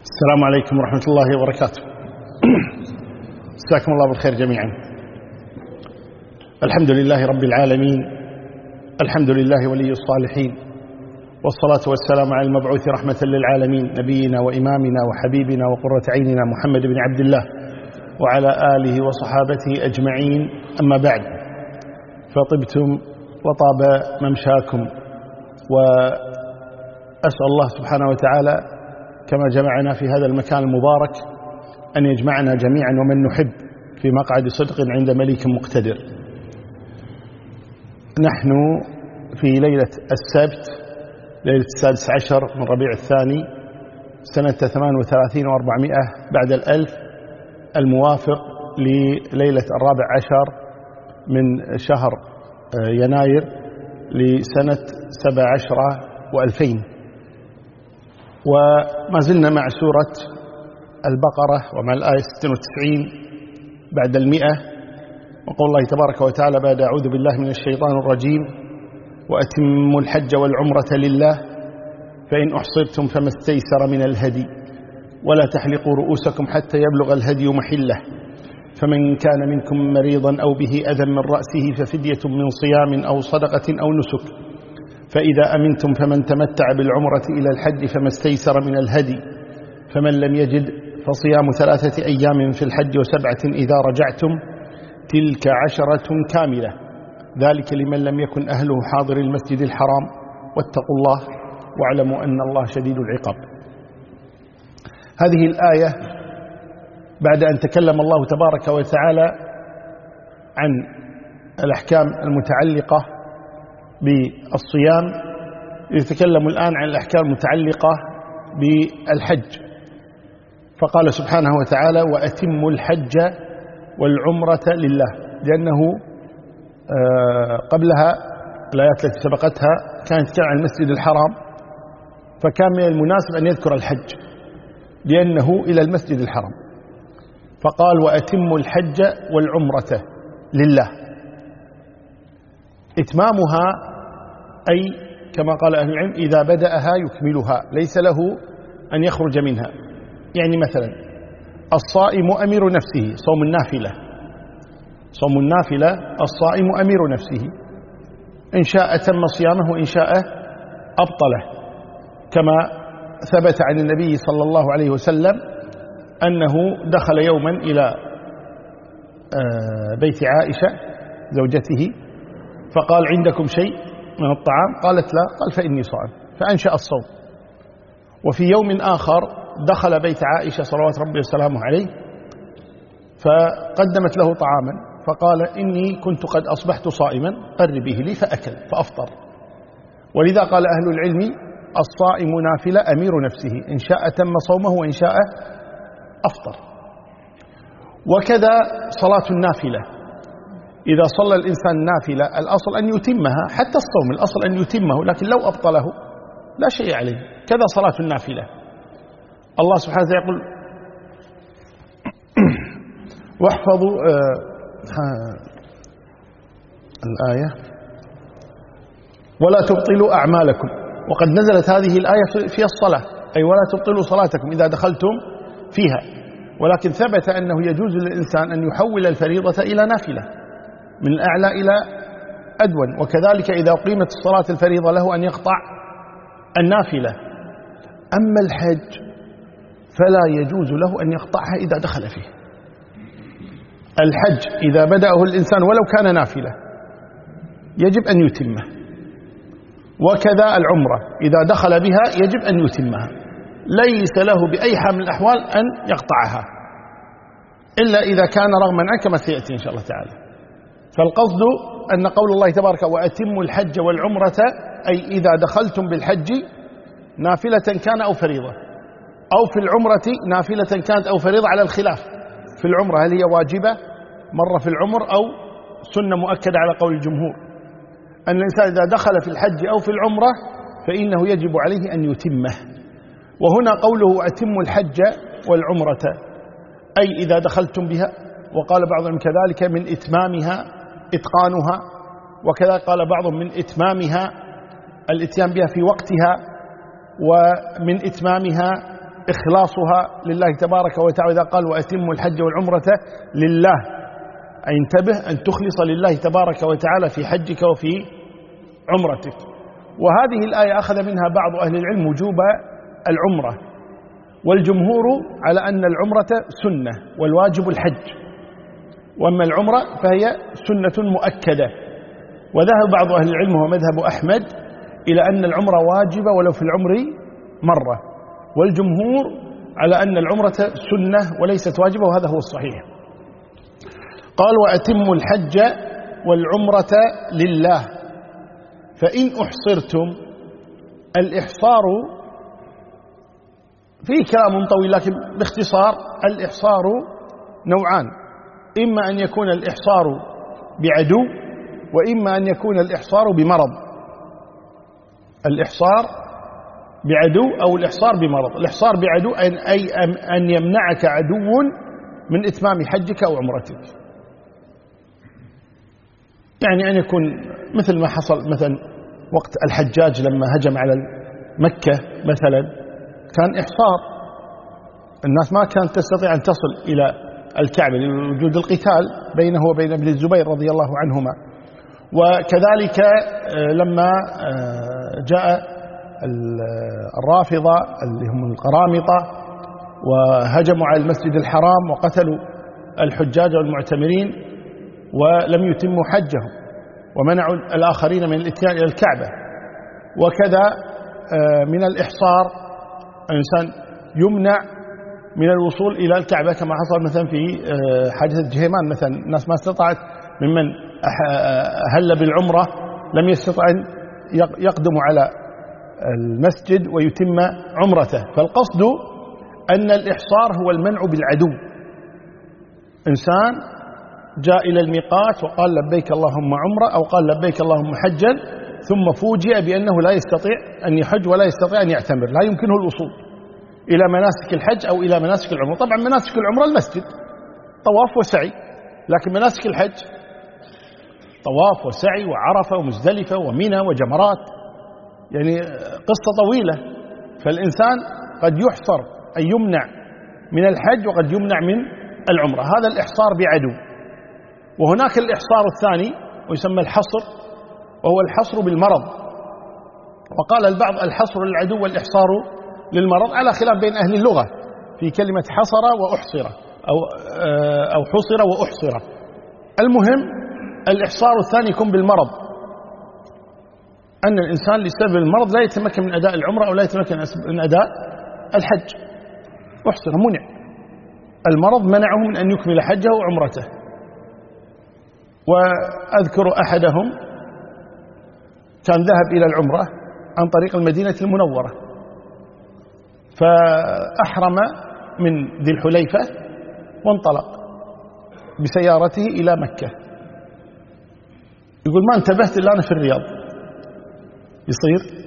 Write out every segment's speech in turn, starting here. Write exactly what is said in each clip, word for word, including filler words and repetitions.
السلام عليكم ورحمة الله وبركاته. مساكم الله بالخير جميعا. الحمد لله رب العالمين، الحمد لله ولي الصالحين، والصلاة والسلام على المبعوث رحمة للعالمين نبينا وإمامنا وحبيبنا وقرة عيننا محمد بن عبد الله وعلى آله وصحابته أجمعين، أما بعد، فطبتم وطاب ممشاكم، وأسأل الله سبحانه وتعالى كما جمعنا في هذا المكان المبارك أن يجمعنا جميعا ومن نحب في مقعد صدق عند مليك مقتدر. نحن في ليلة السبت، ليلة السادس عشر من ربيع الثاني سنة ثمان وثلاثين وأربعمائة بعد الألف، الموافق لليلة الرابع عشر من شهر يناير لسنة سبع عشر وألفين. وما زلنا مع سورة البقرة ومع الآية ستة وتسعين بعد المئة، وقول الله تبارك وتعالى بعد أعوذ بالله من الشيطان الرجيم: وأتموا الحج والعمرة لله فإن أحصرتم فما استيسر من الهدي ولا تحلقوا رؤوسكم حتى يبلغ الهدي محله فمن كان منكم مريضا أو به أذى من رأسه ففدية من صيام أو صدقة أو نسك فإذا أمنتم فمن تمتع بالعمرة إلى الحج فما استيسر من الهدي فمن لم يجد فصيام ثلاثة أيام في الحج وسبعة إذا رجعتم تلك عشرة كاملة ذلك لمن لم يكن أهله حاضر المسجد الحرام واتقوا الله واعلموا أن الله شديد العقاب. هذه الآية بعد أن تكلم الله تبارك وتعالى عن الأحكام المتعلقة بالصيام، يتكلم الآن عن الأحكام المتعلقة بالحج، فقال سبحانه وتعالى: وأتموا الحج والعمرة لله، لأنه قبلها الآيات التي سبقتها كانت تتكلم عن المسجد الحرام، فكان من المناسب أن يذكر الحج لأنه إلى المسجد الحرام، فقال: وأتموا الحج والعمرة لله. إتمامها أي كما قال أهل العلم إذا بدأها يكملها، ليس له أن يخرج منها. يعني مثلا الصائم أمير نفسه، صوم النافلة، صوم النافلة الصائم أمير نفسه، إن شاء تم صيامه وإن شاء أبطله، كما ثبت عن النبي صلى الله عليه وسلم أنه دخل يوما إلى بيت عائشة زوجته فقال: عندكم شيء من الطعام؟ قالت: لا. قال: فإني صائم، فأنشأ الصوم. وفي يوم آخر دخل بيت عائشة صلوات ربي وسلامه عليه فقدمت له طعاما فقال: إني كنت قد أصبحت صائما قربيه لي، فأكل فأفطر. ولذا قال أهل العلم: الصائم نافلة أمير نفسه، إن شاء تم صومه وإن شاء أفطر. وكذا صلاة النافلة، إذا صلى الإنسان نافلة الأصل أن يتمها، حتى الصوم الأصل أن يتمه، لكن لو أبطله لا شيء عليه. كذا صلاة النافلة. الله سبحانه وتعالى يقول: واحفظوا آه الآية: ولا تبطلوا أعمالكم. وقد نزلت هذه الآية في الصلاة، أي ولا تبطلوا صلاتكم إذا دخلتم فيها، ولكن ثبت أنه يجوز للإنسان أن يحول الفريضة إلى نافلة من الأعلى إلى أدون، وكذلك إذا قيمت الصلاة الفريضة له أن يقطع النافلة. أما الحج فلا يجوز له أن يقطعها إذا دخل فيه. الحج إذا بدأه الإنسان ولو كان نافلة يجب أن يتمه، وكذا العمرة إذا دخل بها يجب أن يتمها، ليس له بأي حال من الأحوال أن يقطعها إلا إذا كان رغما عنه كما سيأتي إن شاء الله تعالى. فالقصد أن قول الله تبارك: وأتموا الحج والعمرة، أي إذا دخلتم بالحج نافلة كان أو فريضة، أو في العمرة نافلة كانت أو فريضة، على الخلاف في العمرة هل هي واجبة مرة في العمر أو سنة مؤكدة على قول الجمهور. أن الإنسان إذا دخل في الحج أو في العمرة فإنه يجب عليه أن يتمه. وهنا قوله: أتموا الحج والعمرة، أي إذا دخلتم بها. وقال بعضهم كذلك من إتمامها إتقانها، وكذا قال بعضهم من إتمامها الإتيان بها في وقتها، ومن إتمامها إخلاصها لله تبارك وتعالى. إذا قال وأتموا الحج والعمرة لله، أي انتبه أن تخلص لله تبارك وتعالى في حجك وفي عمرتك. وهذه الآية أخذ منها بعض أهل العلم وجوب العمرة، والجمهور على أن العمرة سنة والواجب الحج، وأما العمرة فهي سنة مؤكدة. وذهب بعض أهل العلم ومذهب أحمد إلى أن العمرة واجبة ولو في العمر مرة، والجمهور على أن العمرة سنة وليست واجبة، وهذا هو الصحيح. قال وأتموا الحج والعمرة لله. فإن أحصرتم، الإحصار فيه كلام طويل لكن باختصار الإحصار نوعان: إما أن يكون الإحصار بعدو، وإما أن يكون الإحصار بمرض. الإحصار بعدو أو الإحصار بمرض. الإحصار بعدو أي أن يمنعك عدو من إتمام حجك أو عمرتك، يعني أن يكون مثل ما حصل مثلا وقت الحجاج لما هجم على مكة مثلا، كان إحصار، الناس ما كانت تستطيع أن تصل إلى الكعبة لوجود القتال بينه وبين ابن الزبير رضي الله عنهما. وكذلك لما جاء الرافضة اللي هم القرامطة وهجموا على المسجد الحرام وقتلوا الحجاج والمعتمرين ولم يتموا حجهم ومنعوا الآخرين من الاتيان إلى الكعبة. وكذا من الإحصار الإنسان يمنع من الوصول إلى الكعبة، كما حصل مثلا في حادثة جهيمان مثلا، الناس ما استطاعت ممن أهل بالعمرة لم يستطع أن يقدم على المسجد ويتم عمرته. فالقصد أن الإحصار هو المنع بالعدو. إنسان جاء إلى الميقات وقال لبيك اللهم عمرة أو قال لبيك اللهم حجا، ثم فوجئ بأنه لا يستطيع أن يحج ولا يستطيع أن يعتمر، لا يمكنه الوصول إلى مناسك الحج أو إلى مناسك العمرة. طبعا مناسك العمرة المسجد طواف وسعي، لكن مناسك الحج طواف وسعي وعرفة ومزدلفة ومنى وجمرات، يعني قصة طويلة. فالإنسان قد يحصر أي يمنع من الحج وقد يمنع من العمرة، هذا الإحصار بعدو. وهناك الإحصار الثاني ويسمى الحصر، وهو الحصر بالمرض. وقال البعض الحصر للعدو والإحصار للمرض، على خلاف بين أهل اللغة في كلمة حصر وأحصر أو أو حصر وأحصر. المهم الإحصار الثاني يكون بالمرض، أن الإنسان لسبب المرض لا يتمكن من أداء العمرة أو لا يتمكن من أداء الحج، أحصر منع، المرض منعه من أن يكمل حجه وعمرته. وأذكر أحدهم كان ذهب إلى العمرة عن طريق المدينة المنورة، فأحرم من ذي الحليفة وانطلق بسيارته إلى مكة. يقول ما انتبهت إلا أنا في الرياض. يصير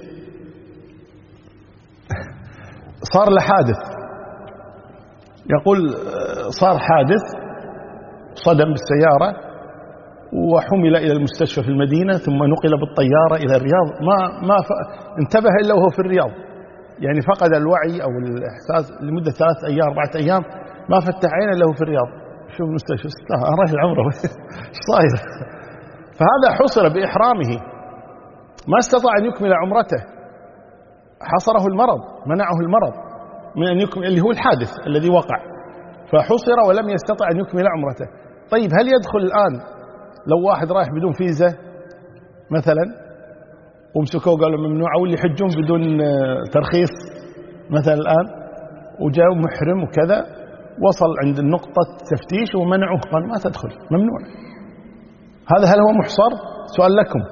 صار له حادث، يقول صار حادث صدم بالسيارة وحمل إلى المستشفى في المدينة ثم نقل بالطيارة إلى الرياض. ما ما انتبه إلا وهو في الرياض، يعني فقد الوعي أو الإحساس لمدة ثلاث أيام أربعة أيام، ما فتح عينه إلا وهو في الرياض. شوف المستشفى، أنا رايح العمرة إيش صاير؟ فهذا حصر بإحرامه، ما استطاع أن يكمل عمرته، حصره المرض، منعه المرض من أن يكمل، اللي هو الحادث الذي وقع، فحصر ولم يستطع أن يكمل عمرته. طيب هل يدخل الآن لو واحد رايح بدون فيزا مثلا ومسكوه قالوا ممنوع، أو اللي يحجون بدون ترخيص مثلا الآن وجاء محرم وكذا، وصل عند النقطة تفتيش ومنعوه، قال ما تدخل، ممنوع. هذا هل هو محصر؟ سؤال لكم،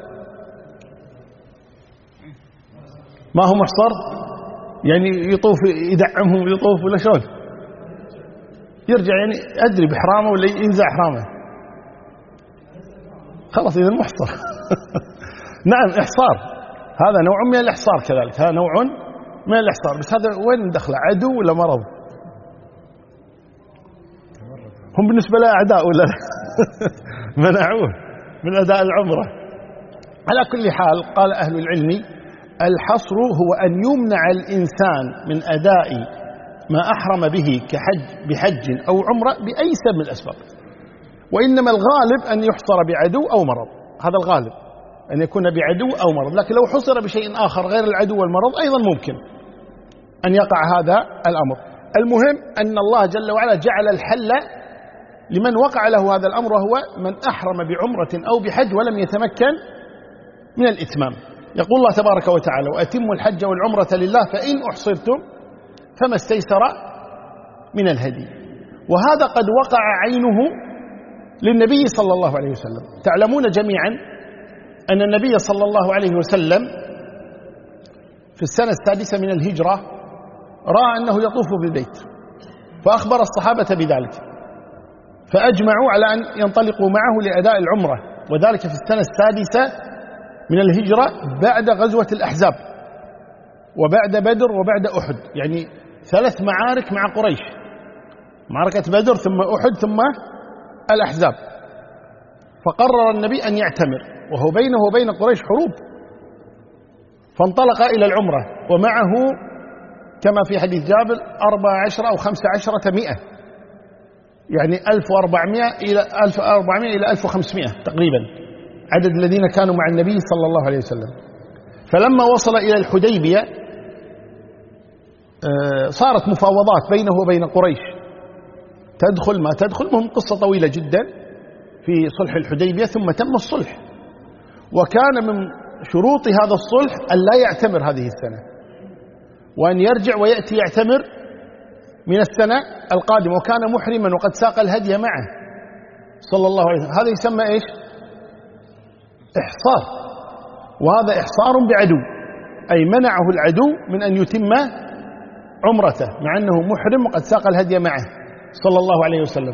ما هو محصر؟ يعني يطوف يدعمهم ويطوف ولا شلون؟ يرجع يعني أدري بإحرامه ولا ينزع إحرامه؟ خلاص إذا محصر. نعم إحصار، هذا نوع من الإحصار كذلك، هذا نوع من الإحصار، بس هذا وين دخله؟ عدو ولا مرض؟ هم بالنسبة له أعداء ولا منعوه من أداء العمرة. على كل حال قال أهل العلم الحصر هو أن يمنع الإنسان من أداء ما أحرم به كحج بحج أو عمرة بأي سبب من الأسباب، وإنما الغالب أن يحصر بعدو أو مرض، هذا الغالب أن يكون بعدو أو مرض، لكن لو حصر بشيء آخر غير العدو والمرض أيضا ممكن أن يقع هذا الأمر. المهم أن الله جل وعلا جعل الحل لمن وقع له هذا الأمر، وهو من أحرم بعمرة أو بحج ولم يتمكن من الإتمام. يقول الله تبارك وتعالى: وأتموا الحج والعمرة لله فإن أحصرتم فما استيسر من الهدي. وهذا قد وقع عينه للنبي صلى الله عليه وسلم. تعلمون جميعا أن النبي صلى الله عليه وسلم في السنة السادسة من الهجرة رأى أنه يطوف بالبيت، فأخبر الصحابة بذلك، فأجمعوا على أن ينطلقوا معه لأداء العمرة، وذلك في السنة السادسة من الهجرة بعد غزوة الأحزاب وبعد بدر وبعد أحد، يعني ثلاث معارك مع قريش، معركة بدر ثم أحد ثم الأحزاب. فقرر النبي أن يعتمر وهو بينه وبين قريش حروب، فانطلق إلى العمرة ومعه كما في حديث جابر أربع عشرة أو خمس عشرة مئة، يعني ألف وأربعمائة إلى ألف وأربعمائة إلى ألف وخمسمائة تقريبا عدد الذين كانوا مع النبي صلى الله عليه وسلم. فلما وصل إلى الحديبية صارت مفاوضات بينه وبين قريش، تدخل ما تدخل، مهم قصة طويلة جدا في صلح الحديبية، ثم تم الصلح. وكان من شروط هذا الصلح أن لا يعتمر هذه السنة، وأن يرجع ويأتي يعتمر من السنة القادمة، وكان محرما وقد ساق الهدي معه صلى الله عليه وسلم. هذا يسمى إيش؟ إحصار، وهذا إحصار بعدو، أي منعه العدو من أن يتم عمرته مع أنه محرم وقد ساق الهدي معه صلى الله عليه وسلم.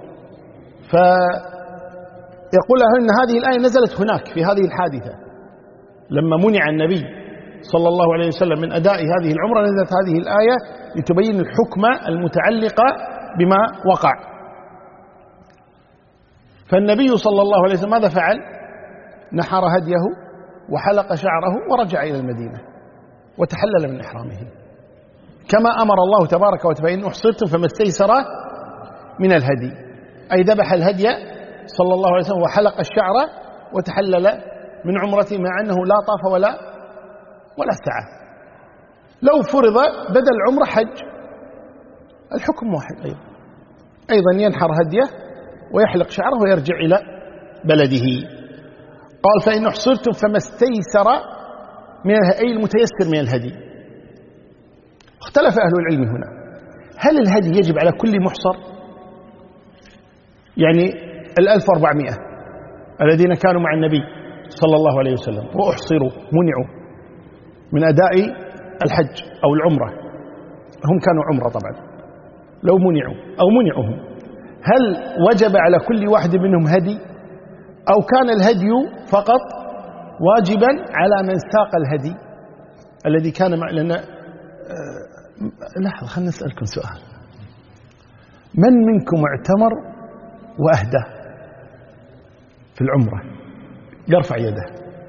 فيقول أن هذه الآية نزلت هناك في هذه الحادثة، لما منع النبي صلى الله عليه وسلم من أداء هذه العمرة نزلت هذه الآية لتبين الحكمة المتعلقة بما وقع. فالنبي صلى الله عليه وسلم ماذا فعل؟ نحر هديه وحلق شعره ورجع إلى المدينة وتحلل من إحرامه كما أمر الله تبارك وتعالى: إن أحصرتم فما استيسر من الهدي، أي ذبح الهدي صلى الله عليه وسلم وحلق الشعر وتحلل من عمرته مع أنه لا طاف ولا ولا سعى. لو فرض بدل العمرة حج الحكم واحد أيضا أيضا ينحر هديه ويحلق شعره ويرجع إلى بلده. قال: فإن أحصرتم فما استيسر من أي المتيسر من الهدي. اختلف أهل العلم هنا، هل الهدي يجب على كل محصر؟ يعني الألف وأربعمائة الذين كانوا مع النبي صلى الله عليه وسلم وأحصروا منعوا من أداء الحج أو العمرة، هم كانوا عمرة طبعا، لو منعوا أو منعهم، هل وجب على كل واحد منهم هدي، أو كان الهدي فقط واجبا على من ساق الهدي الذي كان مع لنا؟ أه لحظة، خلنا نسألكم سؤال: من منكم اعتمر وأهدى في العمرة؟ يرفع يده.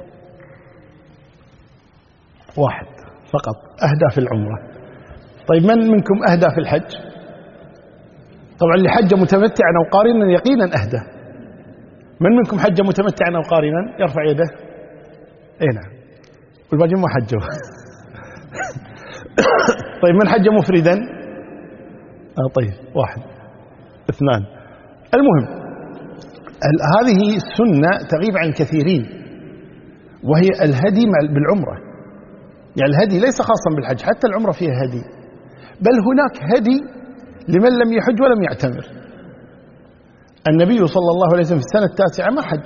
واحد فقط أهدى في العمرة. طيب من منكم أهدى في الحج؟ طبعا اللي حج متمتعا أو قارنا يقينا أهدى. من منكم حج متمتعا أو قارنا؟ يرفع يده. اي نعم، والباقي ما حجوا. طيب من حج مفردا؟ آه طيب واحد اثنان. المهم هذه السنة تغيب عن كثيرين، وهي الهدي بالعمرة. يعني الهدي ليس خاصا بالحج، حتى العمرة فيها هدي، بل هناك هدي لمن لم يحج ولم يعتمر. النبي صلى الله عليه وسلم في السنة التاسعة ما حج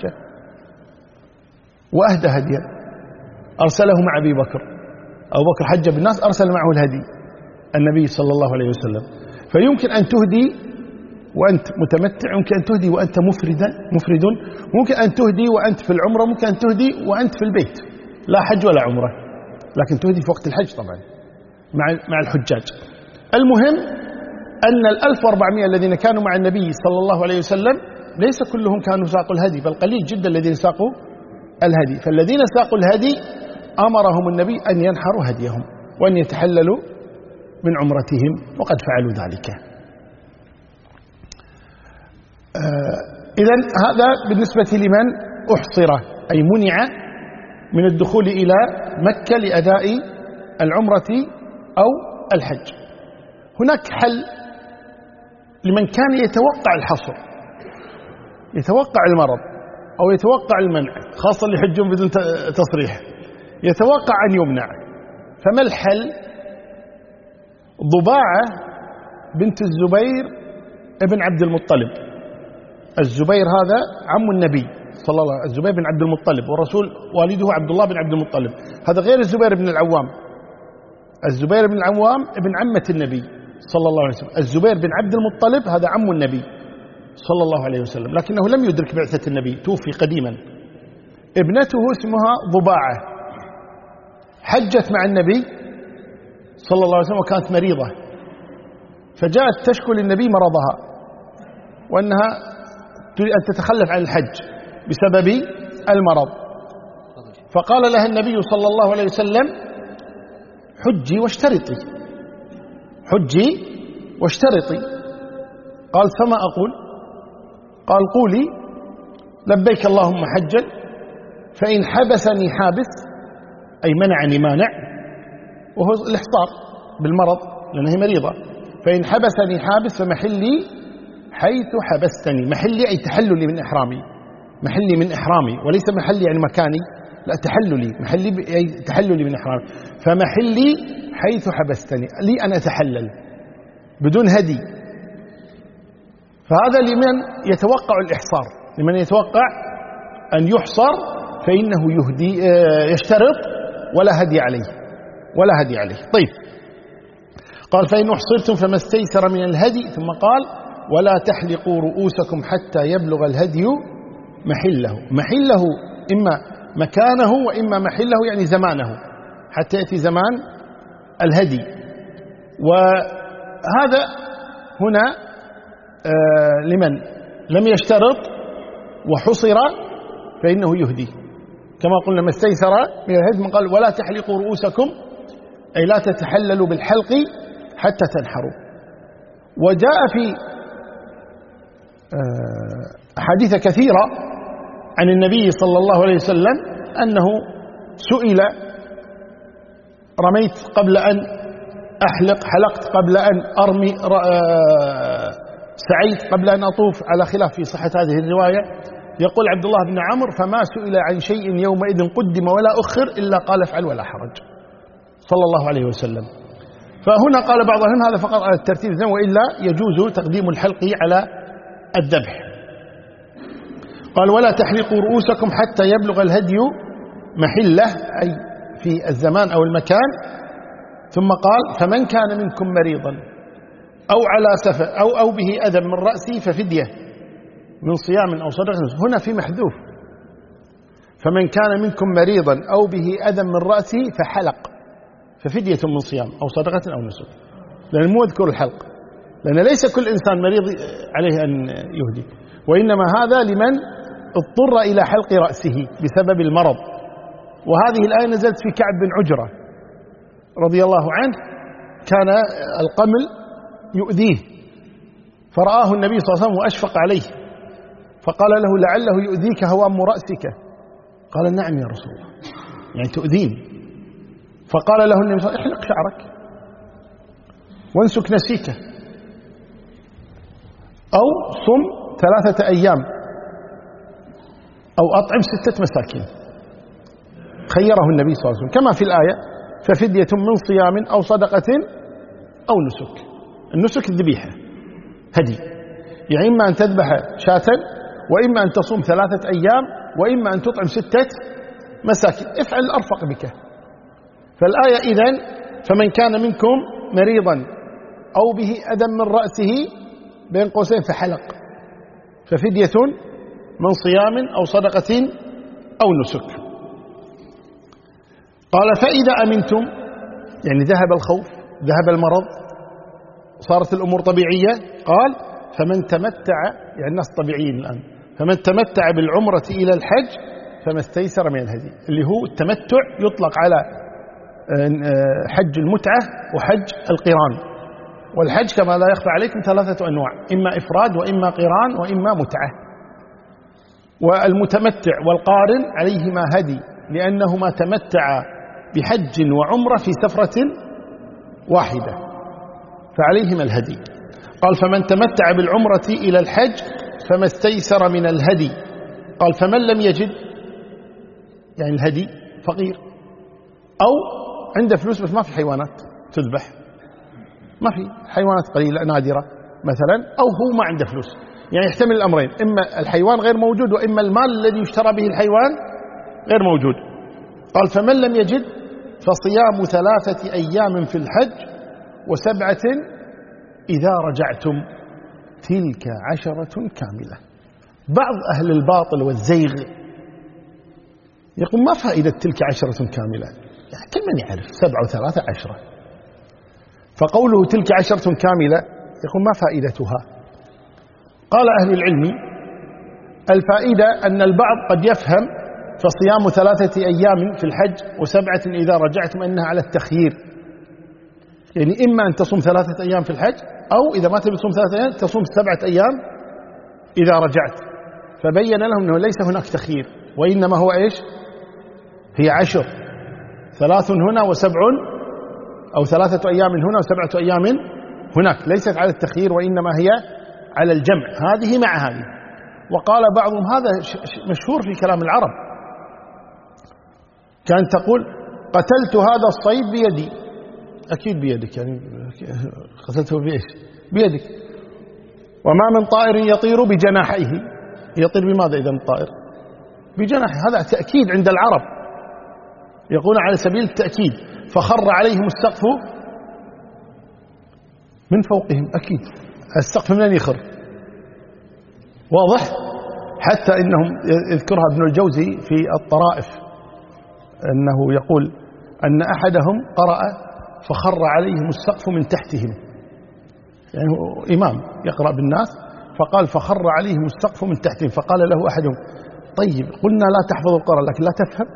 وأهدى هديا، أرسله مع أبي بكر. أبو بكر حج بالناس، أرسل معه الهدي النبي صلى الله عليه وسلم. فيمكن أن تهدي وأنت متمتع، يمكن أن تهدي وأنت مفردا مفرد، ممكن أن تهدي وأنت في العمرة، ممكن أن تهدي وأنت في البيت لا حج ولا عمرة، لكن تهدي في وقت الحج طبعا مع مع الحجاج. المهم أن الألف وأربعمائة الذين كانوا مع النبي صلى الله عليه وسلم ليس كلهم كانوا ساقوا الهدي، بل قليل جدا الذين ساقوا الهدي. فالذين ساقوا الهدي أمرهم النبي أن ينحروا هديهم وأن يتحللوا من عمرتهم وقد فعلوا ذلك. إذن هذا بالنسبة لمن أحصر أي منع من الدخول إلى مكة لأداء العمرة أو الحج. هناك حل لمن كان يتوقع الحصر، يتوقع المرض أو يتوقع المنع، خاصة اللي يحجون بدون تصريح، يتوقع أن يمنع. فما الحل؟ ضباعة بنت الزبير ابن عبد المطلب. الزبير هذا عم النبي صلى الله عليه وسلم، الزبير بن عبد المطلب، والرسول والده عبد الله بن عبد المطلب. هذا غير الزبير بن العوام. الزبير بن العوام ابن عمة النبي صلى الله عليه وسلم. الزبير بن عبد المطلب هذا عم النبي صلى الله عليه وسلم، لكنه لم يدرك بعثة النبي، توفي قديما. ابنته اسمها ضباعة، حجت مع النبي صلى الله عليه وسلم وكانت مريضة، فجاءت تشكو للنبي مرضها وأنها تريد أن تتخلف عن الحج بسبب المرض. فقال لها النبي صلى الله عليه وسلم: حجي واشترطي، حجي واشترطي. قال: فما أقول؟ قال: قولي لبيك اللهم حجا، فإن حبسني حابس أي منعني مانع، وهو الإحصار بالمرض لأنها مريضة، فإن حبسني حابس فمحلي حيث حبستني. محلي أي تحللي من إحرامي، محلي من إحرامي، وليس محلي يعني مكاني، لا تحللي، محلي أي تحللي من إحرامي. فمحلي حيث حبستني، لي أن أتحلل بدون هدي. فهذا لمن يتوقع الإحصار، لمن يتوقع أن يحصر فإنه يهدي يشترط ولا هدي عليه، ولا هدي عليه. طيب، قال: فإن أحصرتم فما استيسر من الهدي. ثم قال: ولا تحلقوا رؤوسكم حتى يبلغ الهدي محله. محله إما مكانه وإما محله يعني زمانه، حتى يأتي زمان الهدي. وهذا هنا آه لمن لم يشترط وحصر فإنه يهدي، كما قلنا ما استيسر من الهدي. قال: ولا تحلقوا رؤوسكم أي لا تتحللوا بالحلق حتى تنحروا. وجاء في أحاديث كثيرة عن النبي صلى الله عليه وسلم أنه سئل: رميت قبل أن أحلق، حلقت قبل أن أرمي، سعيت قبل أن أطوف، على خلاف في صحة هذه الرواية. يقول عبد الله بن عمرو: فما سئل عن شيء يومئذ قدم ولا أخر إلا قال افعل ولا حرج صلى الله عليه وسلم. فهنا قال بعضهم هذا فقط على الترتيب، وإلا يجوز تقديم الحلق على الذبح. قال: ولا تحلقوا رؤوسكم حتى يبلغ الهدي محله أي في الزمان أو المكان. ثم قال: فمن كان منكم مريضا أو على سفر أو أو به أذى من رأسه ففدية من صيام أو صدقة. هنا في محذوف: فمن كان منكم مريضا أو به أذى من رأسه فحلق ففدية من صيام أو صدقة أو نسك، لأن مو يذكر الحلق، لأن ليس كل إنسان مريض عليه أن يهدي، وإنما هذا لمن اضطر إلى حلق رأسه بسبب المرض. وهذه الآية نزلت في كعب بن عجرة رضي الله عنه، كان القمل يؤذيه، فرآه النبي صلى الله عليه وسلم وأشفق عليه، فقال له: لعله يؤذيك هوام رأسك. قال: نعم يا رسول الله، يعني تؤذين. فقال له النبي صلى الله عليه وسلم: احلق شعرك وانسك نسيكه، أو صم ثلاثة أيام، أو أطعم ستة مساكين. خيره النبي صلى الله عليه وسلم كما في الآية: ففدية من صيام أو صدقة أو نسك. النسك الذبيحة هدي، يعني إما أن تذبح شاة، وإما أن تصوم ثلاثة أيام، وإما أن تطعم ستة مساكين. افعل الأرفق بك. فالآية إذن: فمن كان منكم مريضا أو به أذى من رأسه بين قوسين فحلق ففدية من صيام أو صدقة أو نسك. قال: فإذا أمنتم، يعني ذهب الخوف، ذهب المرض، صارت الأمور طبيعية. قال: فمن تمتع، يعني الناس طبيعيين الآن، فمن تمتع بالعمرة إلى الحج فما استيسر من الهدي، اللي هو التمتع يطلق على حج المتعة وحج القران. والحج كما لا يخفى عليكم ثلاثة أنواع، إما إفراد وإما قران وإما متعة. والمتمتع والقارن عليهما هدي، لأنهما تمتعا بحج وعمرة في سفرة واحدة فعليهما الهدي. قال فمن تمتع بالعمرة إلى الحج فما استيسر من الهدي. قال فمن لم يجد، يعني الهدي فقير أو عنده فلوس بس ما في حيوانات تذبح، ما في حيوانات قليلة نادرة مثلا، أو هو ما عنده فلوس، يعني يحتمل الأمرين، إما الحيوان غير موجود وإما المال الذي يشترى به الحيوان غير موجود. قال فمن لم يجد فصيام ثلاثة أيام في الحج وسبعة إذا رجعتم تلك عشرة كاملة. بعض أهل الباطل والزيغ يقول ما فائدة تلك عشرة كاملة، يعني كل من يعرف سبعة وثلاثة عشرة، فقوله تلك عشرة كاملة يقول ما فائدتها. قال أهل العلم الفائدة أن البعض قد يفهم فصيام ثلاثة أيام في الحج وسبعة إذا رجعتم أنها على التخيير، يعني إما أن تصوم ثلاثة أيام في الحج أو إذا ما تبي تصوم ثلاثة أيام تصوم سبعة أيام إذا رجعت. فبين لهم أنه ليس هناك تخيير، وإنما هو إيش؟ هي عشر، ثلاث هنا وسبع، أو ثلاثة أيام هنا وسبعة أيام هناك، ليست على التخيير وإنما هي على الجمع، هذه مع هذه. وقال بعضهم هذا مشهور في كلام العرب، كانت تقول قتلت هذا الصيد بيدي، أكيد بيدك، يعني قتلته بإيش؟ بيدك. وما من طائر يطير بجناحيه، يطير بماذا إذا الطائر؟ بجناحه، هذا تأكيد عند العرب، يقولون على سبيل التأكيد. فخر عليهم السقف من فوقهم، أكيد السقف من يخر، واضح؟ حتى إنهم يذكرها ابن الجوزي في الطرائف أنه يقول أن أحدهم قرأ فخر عليهم السقف من تحتهم، يعني إمام يقرأ بالناس فقال فخر عليهم السقف من تحتهم، فقال له أحدهم طيب قلنا لا تحفظ القرآن لكن لا تفهم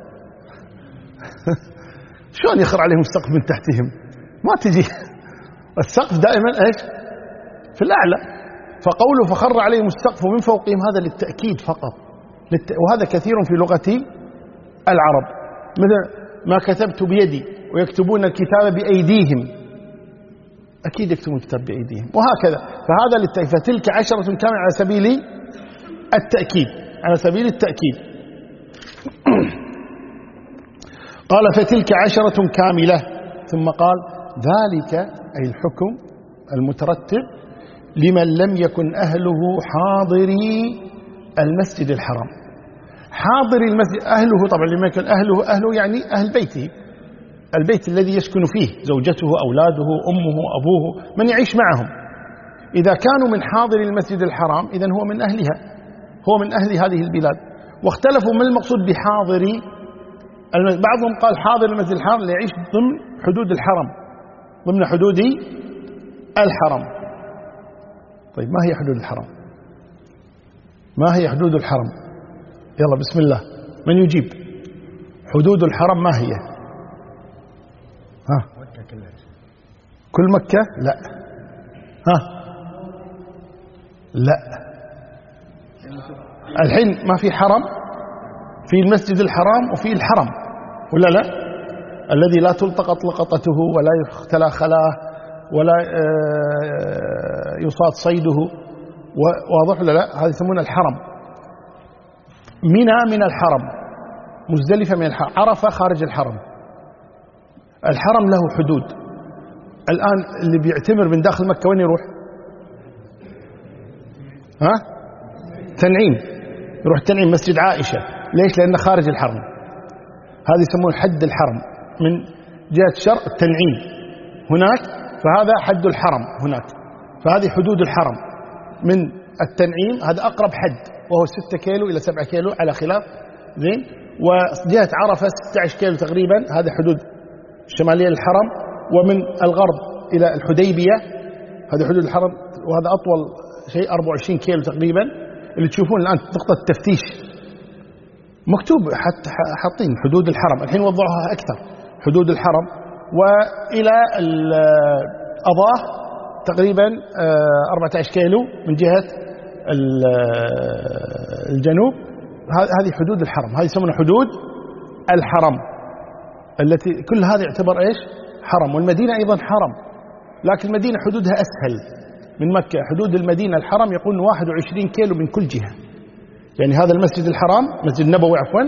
شلون يخر عليهم السقف من تحتهم؟ ما تجي السقف دائما ايش؟ في الأعلى. فقوله فخر عليهم السقف من فوقهم هذا للتأكيد فقط، وهذا كثير في لغة العرب، مثل ما كتبت بيدي ويكتبون الكتاب بأيديهم، أكيد يكتبون الكتاب بأيديهم، وهكذا. فهذا للتأكيد، فتلك عشرة كاملة على سبيل التأكيد، على سبيل التأكيد. قال فتلك عشرة كاملة، ثم قال ذلك أي الحكم المترتب لمن لم يكن أهله حاضري المسجد الحرام. حاضر المسجد، أهله طبعا لما يكون أهله، أهله يعني أهل بيته، البيت الذي يسكن فيه زوجته أولاده أمه أبوه من يعيش معهم. إذا كانوا من حاضر المسجد الحرام إذن هو من أهلها، هو من أهل هذه البلاد. واختلفوا ما المقصود بحاضر، بعضهم قال حاضر المسجد الحرام ليعيش ضمن حدود الحرم، ضمن حدود الحرم. طيب ما هي حدود الحرم؟ ما هي حدود الحرم؟ يلا بسم الله، من يجيب؟ حدود الحرم ما هي؟ ها؟ كل مكة؟ لا. ها؟ لا. الحين ما في حرم، في المسجد الحرام وفي الحرم، ولا لا؟ الذي لا تلتقط لقطته ولا يختلى خلاه ولا يصاد صيده، واضح ولا لا؟ هذا يسمونه الحرم. منى من الحرم، مزدلفة من الحرم، عرفة خارج الحرم. الحرم له حدود. الآن اللي بيعتمر من داخل مكة وين يروح؟ ها؟ تنعيم، يروح تنعيم مسجد عائشة. ليش؟ لأنه خارج الحرم. هذا يسمونه حد الحرم، من جهة شرق التنعيم هناك، فهذا حد الحرم هناك. فهذه حدود الحرم من التنعيم، هذا أقرب حد وهو ستة كيلو إلى سبعة كيلو على خلاف، زين. وجهة عرفة ستة عشر كيلو تقريبا، هذا حدود الشمالية للحرم. ومن الغرب إلى الحديبية هذا حدود الحرم، وهذا أطول شيء أربعة وعشرين كيلو تقريبا. اللي تشوفون الآن نقطة التفتيش مكتوب، حتى حاطين حدود الحرم، الحين وضعوها أكثر. حدود الحرم وإلى الأضاء تقريبا أربعة عشر كيلو من جهة الجنوب. هذه حدود الحرم، هذه يسمونها حدود الحرم، التي كل هذا يعتبر إيش؟ حرم. والمدينة أيضا حرم، لكن المدينة حدودها أسهل من مكة. حدود المدينة الحرم يقول واحد وعشرين كيلو من كل جهة. يعني هذا المسجد الحرام، مسجد النبوي عفوا،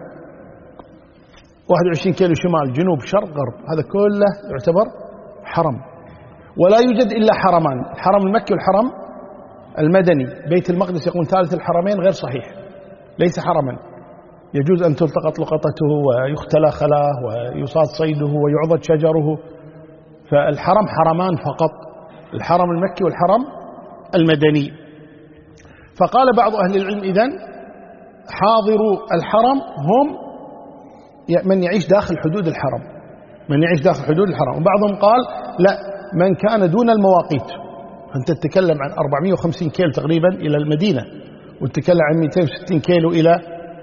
واحد وعشرين كيلو شمال جنوب شرق غرب، هذا كله يعتبر حرم. ولا يوجد إلا حرمان، الحرم المكي والحرم المدني. بيت المقدس يقول ثالث الحرمين غير صحيح، ليس حرما، يجوز أن تلتقط لقطته ويختلى خلاه ويصاد صيده ويعضد شجره. فالحرم حرمان فقط، الحرم المكي والحرم المدني. فقال بعض أهل العلم إذن حاضروا الحرم هم من يعيش داخل حدود الحرم، من يعيش داخل حدود الحرم. وبعضهم قال لا، من كان دون المواقيت. أنت تتكلم عن أربعمائة وخمسين كيلو تقريبا إلى المدينة، وتتكلم عن مئتين وستين كيلو إلى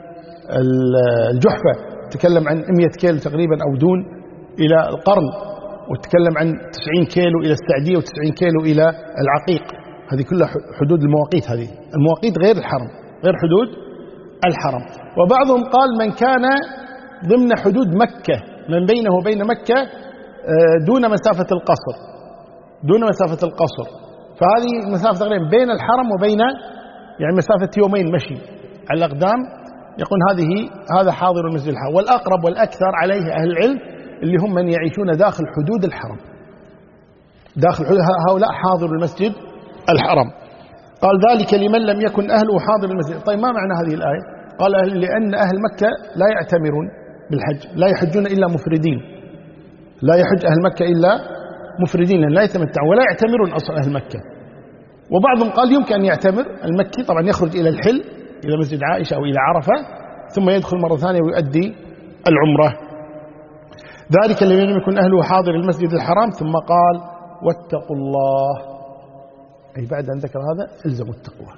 الجحفة، تتكلم عن مئة كيلو تقريبا أو دون إلى القرن، وتتكلم عن تسعين كيلو إلى السعدية وتسعين كيلو إلى العقيق. هذه كلها حدود المواقيت، هذه المواقيت غير الحرم، غير حدود الحرم. وبعضهم قال من كان ضمن حدود مكة، من بينه وبين مكة دون مسافة القصر، دون مسافة القصر. فهذه مسافة تقريبا بين الحرم وبين، يعني مسافة يومين مشي على الأقدام. يقول هذه هذا حاضر المسجد الحرام. والأقرب والأكثر عليه أهل العلم اللي هم من يعيشون داخل حدود الحرم، داخل حدود، هؤلاء حاضر المسجد الحرام. قال ذلك لمن لم يكن أهله حاضر المسجد. طيب ما معنى هذه الآية؟ قال لأن أهل مكة لا يعتمرون بالحج، لا يحجون إلا مفردين، لا يحج أهل مكة إلا مفردين، لا يتمتعون ولا يعتمرون أصلا أهل مكة. وبعضهم قال يمكن أن يعتمر المكي، طبعا يخرج إلى الحل إلى مسجد عائشة أو إلى عرفة، ثم يدخل مرة ثانية ويؤدي العمرة. ذلك الذي لم يكن أهله حاضر المسجد الحرام. ثم قال واتقوا الله، أي بعد أن ذكر هذا الزموا التقوى،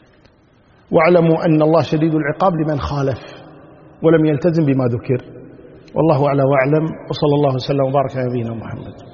واعلموا أن الله شديد العقاب لمن خالف ولم يلتزم بما ذكر. والله أعلى وأعلم، وصلى الله وسلم وبارك على نبينا محمد.